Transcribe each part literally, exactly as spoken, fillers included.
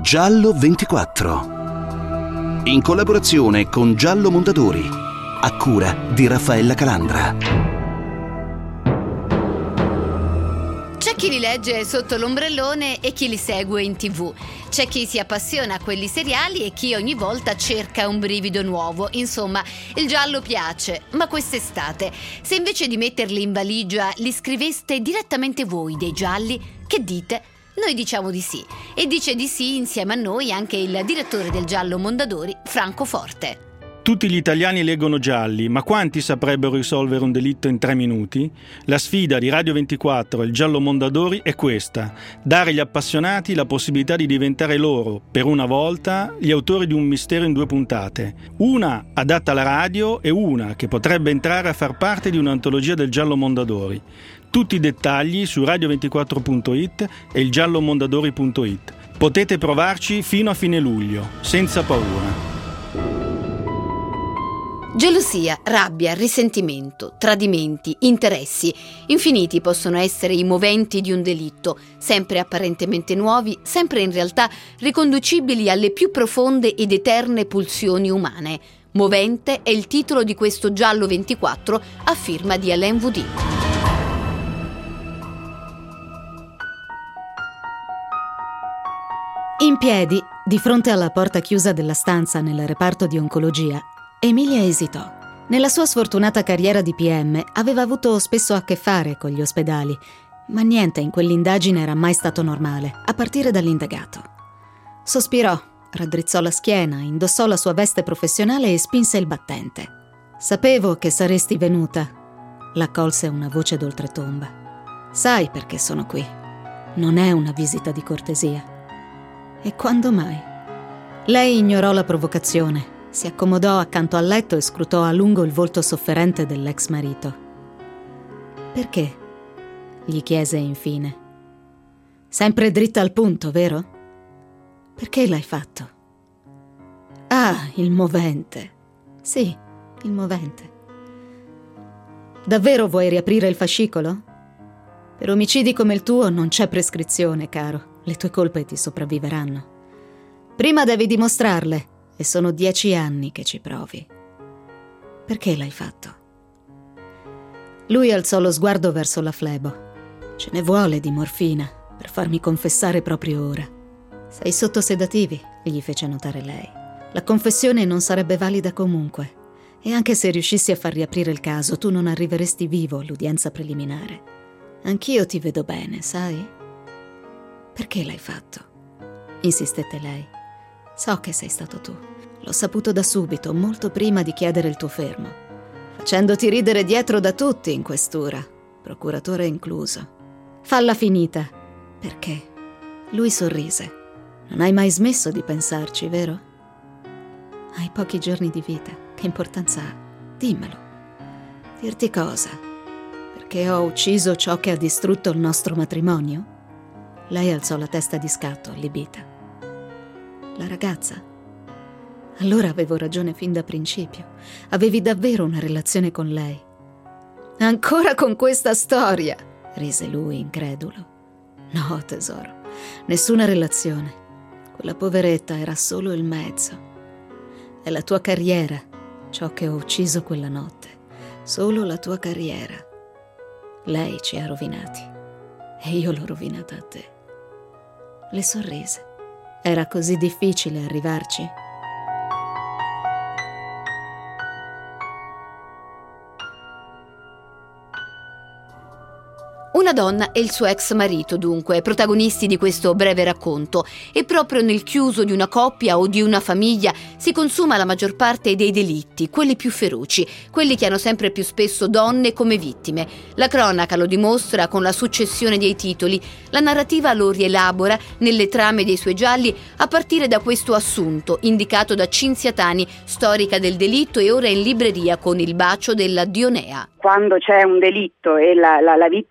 Giallo ventiquattro. In collaborazione con Giallo Mondadori, a cura di Raffaella Calandra. C'è chi li legge sotto l'ombrellone e chi li segue in tv. C'è chi si appassiona a quelli seriali e chi ogni volta cerca un brivido nuovo. Insomma, il giallo piace, ma quest'estate, se invece di metterli in valigia li scriveste direttamente voi dei gialli, che dite? Noi diciamo di sì. E dice di sì insieme a noi anche il direttore del Giallo Mondadori, Franco Forte. Tutti gli italiani leggono gialli, ma quanti saprebbero risolvere un delitto in tre minuti? La sfida di Radio ventiquattro e il Giallo Mondadori è questa: dare agli appassionati la possibilità di diventare loro, per una volta, gli autori di un mistero in due puntate. Una adatta alla radio e una che potrebbe entrare a far parte di un'antologia del Giallo Mondadori. Tutti i dettagli su radio ventiquattro punto it e il giallo mondadori punto it. Potete provarci fino a fine luglio, senza paura. Gelosia, rabbia, risentimento, tradimenti, interessi, infiniti possono essere i moventi di un delitto, sempre apparentemente nuovi, sempre in realtà riconducibili alle più profonde ed eterne pulsioni umane. Movente è il titolo di questo Giallo ventiquattro a firma di Alain Woody. In piedi, di fronte alla porta chiusa della stanza nel reparto di oncologia, Emilia esitò. Nella sua sfortunata carriera di P M aveva avuto spesso a che fare con gli ospedali, ma niente in quell'indagine era mai stato normale, a partire dall'indagato. Sospirò, raddrizzò la schiena, indossò la sua veste professionale e spinse il battente. «Sapevo che saresti venuta», l'accolse una voce d'oltretomba. «Sai perché sono qui. Non è una visita di cortesia». E quando mai? Lei ignorò la provocazione, si accomodò accanto al letto e scrutò a lungo il volto sofferente dell'ex marito. «Perché?» gli chiese infine. «Sempre dritta al punto, vero? Perché l'hai fatto?» «Ah, il movente. Sì, il movente. Davvero vuoi riaprire il fascicolo? Per omicidi come il tuo non c'è prescrizione, caro. Le tue colpe ti sopravviveranno. Prima devi dimostrarle, e sono dieci anni che ci provi. Perché l'hai fatto?» Lui alzò lo sguardo verso la flebo. «Ce ne vuole di morfina per farmi confessare proprio ora». «Sei sotto sedativi», gli fece notare lei. «La confessione non sarebbe valida comunque, e anche se riuscissi a far riaprire il caso, tu non arriveresti vivo all'udienza preliminare. Anch'io ti vedo bene, sai?» «Perché l'hai fatto?» insistette lei. «So che sei stato tu. L'ho saputo da subito, molto prima di chiedere il tuo fermo. Facendoti ridere dietro da tutti in questura, procuratore incluso. Falla finita». «Perché?» Lui sorrise. «Non hai mai smesso di pensarci, vero? Hai pochi giorni di vita. Che importanza ha? Dimmelo». «Dirti cosa? Perché ho ucciso ciò che ha distrutto il nostro matrimonio?» Lei alzò la testa di scatto, allibita. «La ragazza? Allora avevo ragione fin da principio. Avevi davvero una relazione con lei». «Ancora con questa storia?» rise lui, incredulo. «No, tesoro, nessuna relazione. Quella poveretta era solo il mezzo. È la tua carriera, ciò che ho ucciso quella notte. Solo la tua carriera. Lei ci ha rovinati e io l'ho rovinata a te». Le sorrise. «Era così difficile arrivarci?» Una donna e il suo ex marito, dunque, protagonisti di questo breve racconto, e proprio nel chiuso di una coppia o di una famiglia si consuma la maggior parte dei delitti, quelli più feroci, quelli che hanno sempre più spesso donne come vittime. La cronaca lo dimostra con la successione dei titoli, la narrativa lo rielabora nelle trame dei suoi gialli a partire da questo assunto, indicato da Cinzia Tani, storica del delitto e ora in libreria con Il bacio della Dionea. Quando c'è un delitto e la, la, la vittima è una donna,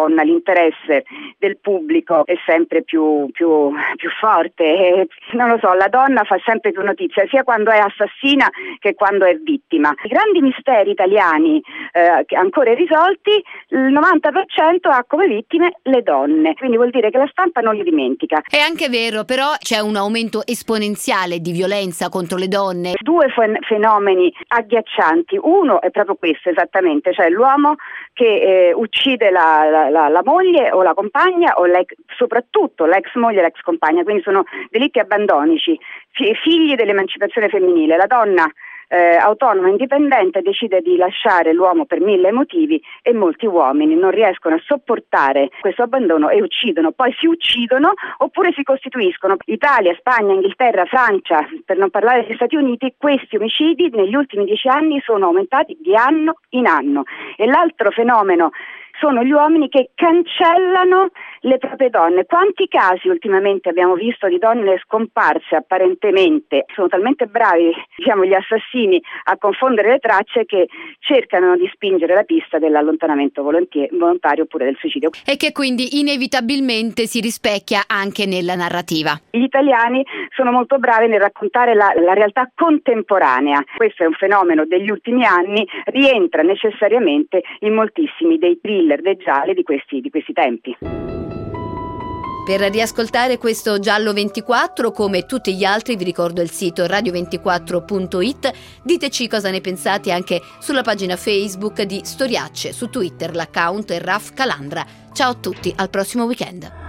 donna l'interesse del pubblico è sempre più, più, più forte e, non lo so, la donna fa sempre più notizia sia quando è assassina che quando è vittima. I grandi misteri italiani eh, ancora irrisolti, il novanta per cento ha come vittime le donne, quindi vuol dire che la stampa non li dimentica. È anche vero, però c'è un aumento esponenziale di violenza contro le donne. Due fen- fenomeni agghiaccianti. Uno è proprio questo esattamente, cioè l'uomo che eh, uccide la, la, la, la moglie o la compagna o l'ex, soprattutto l'ex moglie e l'ex compagna, quindi sono delitti abbandonici, f- figli dell'emancipazione femminile. La donna Eh, autonoma, indipendente, decide di lasciare l'uomo per mille motivi e molti uomini non riescono a sopportare questo abbandono e uccidono, poi si uccidono oppure si costituiscono. Italia, Spagna, Inghilterra, Francia, per non parlare degli Stati Uniti, questi omicidi negli ultimi dieci anni sono aumentati di anno in anno. E l'altro fenomeno sono gli uomini che cancellano le proprie donne. Quanti casi ultimamente abbiamo visto di donne scomparse apparentemente? Sono talmente bravi, diciamo, gli assassini a confondere le tracce che cercano di spingere la pista dell'allontanamento volontier- volontario oppure del suicidio. E che quindi inevitabilmente si rispecchia anche nella narrativa. Gli italiani sono molto bravi nel raccontare la, la realtà contemporanea. Questo è un fenomeno degli ultimi anni, rientra necessariamente in moltissimi dei thriller, dei gialli di questi, di questi tempi. Per riascoltare questo Giallo ventiquattro, come tutti gli altri, vi ricordo il sito radio ventiquattro punto it. Diteci cosa ne pensate anche sulla pagina Facebook di Storiacce, su Twitter l'account è Raf Calandra. Ciao a tutti, al prossimo weekend.